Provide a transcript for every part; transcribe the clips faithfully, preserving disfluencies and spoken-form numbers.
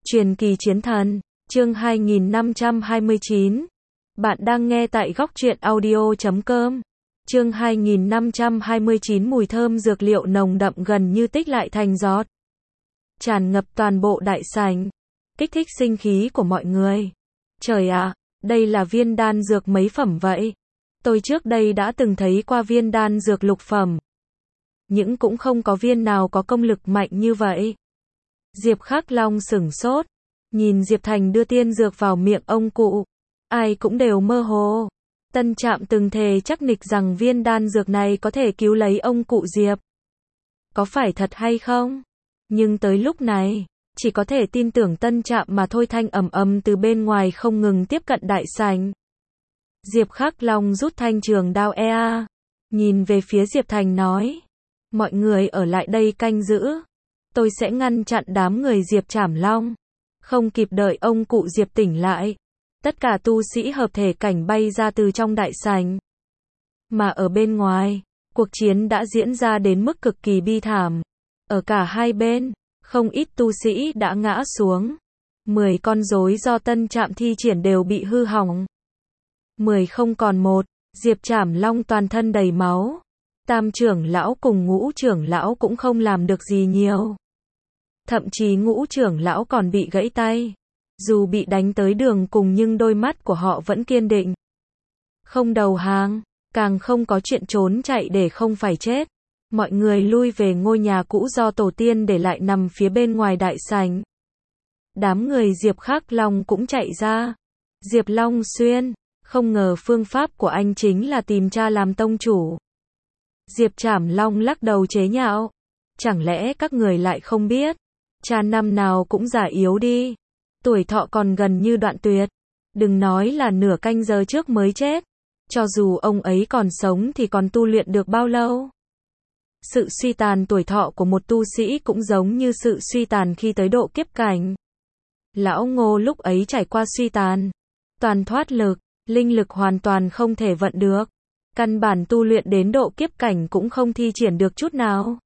Truyền kỳ chiến thần, chương hai nghìn năm trăm hai mươi chín. Bạn đang nghe tại góc truyện audio chấm com. Chương hai nghìn năm trăm hai mươi chín. Mùi thơm dược liệu nồng đậm gần như tích lại thành giọt, tràn ngập toàn bộ đại sảnh, kích thích sinh khí của mọi người. Trời ạ, đây là viên đan dược mấy phẩm vậy? Tôi trước đây đã từng thấy qua viên đan dược lục phẩm, nhưng cũng không có viên nào có công lực mạnh như vậy. Diệp Khắc Long sửng sốt, nhìn Diệp Thành đưa tiên dược vào miệng ông cụ, ai cũng đều mơ hồ. Tân Trạm từng thề chắc nịch rằng viên đan dược này có thể cứu lấy ông cụ Diệp. Có phải thật hay không? Nhưng tới lúc này, chỉ có thể tin tưởng Tân Trạm mà thôi. Thanh ầm ầm từ bên ngoài không ngừng tiếp cận đại sảnh. Diệp Khắc Long rút thanh trường đao e a, nhìn về phía Diệp Thành nói: mọi người ở lại đây canh giữ, tôi sẽ ngăn chặn đám người Diệp Trảm Long. Không kịp đợi ông cụ Diệp tỉnh lại, tất cả tu sĩ hợp thể cảnh bay ra từ trong đại sảnh. Mà ở bên ngoài, cuộc chiến đã diễn ra đến mức cực kỳ bi thảm. Ở cả hai bên, không ít tu sĩ đã ngã xuống. Mười con rối do Tân Trạm thi triển đều bị hư hỏng. Mười không còn một, Diệp Trảm Long toàn thân đầy máu. Tam trưởng lão cùng ngũ trưởng lão cũng không làm được gì nhiều. Thậm chí ngũ trưởng lão còn bị gãy tay. Dù bị đánh tới đường cùng nhưng đôi mắt của họ vẫn kiên định. Không đầu hàng, càng không có chuyện trốn chạy để không phải chết. Mọi người lui về ngôi nhà cũ do tổ tiên để lại nằm phía bên ngoài đại sảnh. Đám người Diệp Khắc Long cũng chạy ra. Diệp Long Xuyên, không ngờ phương pháp của anh chính là tìm cha làm tông chủ. Diệp Trảm Long lắc đầu chế nhạo. Chẳng lẽ các người lại không biết? Cha năm nào cũng già yếu đi. Tuổi thọ còn gần như đoạn tuyệt. Đừng nói là nửa canh giờ trước mới chết. Cho dù ông ấy còn sống thì còn tu luyện được bao lâu? Sự suy tàn tuổi thọ của một tu sĩ cũng giống như sự suy tàn khi tới độ kiếp cảnh. Lão Ngô lúc ấy trải qua suy tàn. Toàn thoát lực, linh lực hoàn toàn không thể vận được. Căn bản tu luyện đến độ kiếp cảnh cũng không thi triển được chút nào.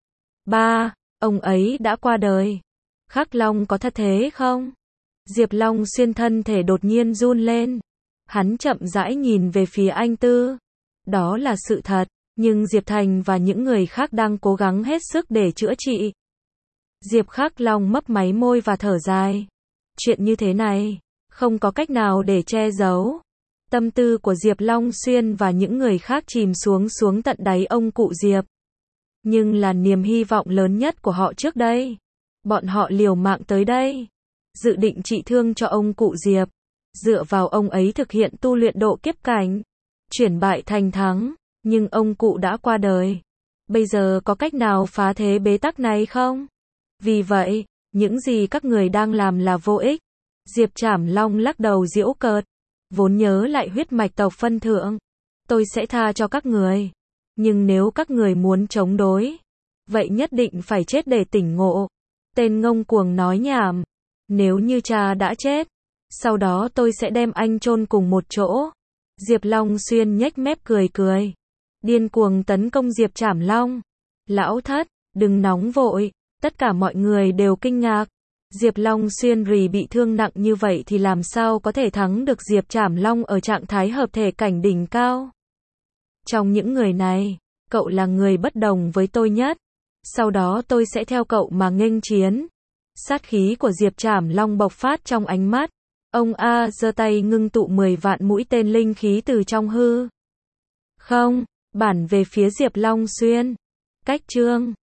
Ba, ông ấy đã qua đời. Khắc Long có thật thế không? Diệp Long Xuyên thân thể đột nhiên run lên. Hắn chậm rãi nhìn về phía anh Tư. Đó là sự thật, nhưng Diệp Thành và những người khác đang cố gắng hết sức để chữa trị. Diệp Khắc Long mấp máy môi và thở dài. Chuyện như thế này, không có cách nào để che giấu. Tâm tư của Diệp Long Xuyên và những người khác chìm xuống xuống tận đáy ông cụ Diệp. Nhưng là niềm hy vọng lớn nhất của họ trước đây. Bọn họ liều mạng tới đây, dự định trị thương cho ông cụ Diệp. Dựa vào ông ấy thực hiện tu luyện độ kiếp cảnh, chuyển bại thành thắng. Nhưng ông cụ đã qua đời. Bây giờ có cách nào phá thế bế tắc này không? Vì vậy, những gì các người đang làm là vô ích. Diệp Trảm Long lắc đầu giễu cợt. Vốn nhớ lại huyết mạch tộc phân thượng, tôi sẽ tha cho các người. Nhưng nếu các người muốn chống đối, vậy nhất định phải chết để tỉnh ngộ. Tên ngông cuồng nói nhảm. Nếu như cha đã chết, sau đó tôi sẽ đem anh chôn cùng một chỗ. Diệp Long Xuyên nhếch mép cười cười, điên cuồng tấn công Diệp Trảm Long. Lão thất, đừng nóng vội. Tất cả mọi người đều kinh ngạc. Diệp Long Xuyên rì bị thương nặng như vậy thì làm sao có thể thắng được Diệp Trảm Long ở trạng thái hợp thể cảnh đỉnh cao? Trong những người này, cậu là người bất đồng với tôi nhất. Sau đó tôi sẽ theo cậu mà nghênh chiến. Sát khí của Diệp Trảm Long bộc phát trong ánh mắt. Ông A giơ tay ngưng tụ mười vạn mũi tên linh khí từ trong hư không, bản về phía Diệp Long Xuyên. Cách chương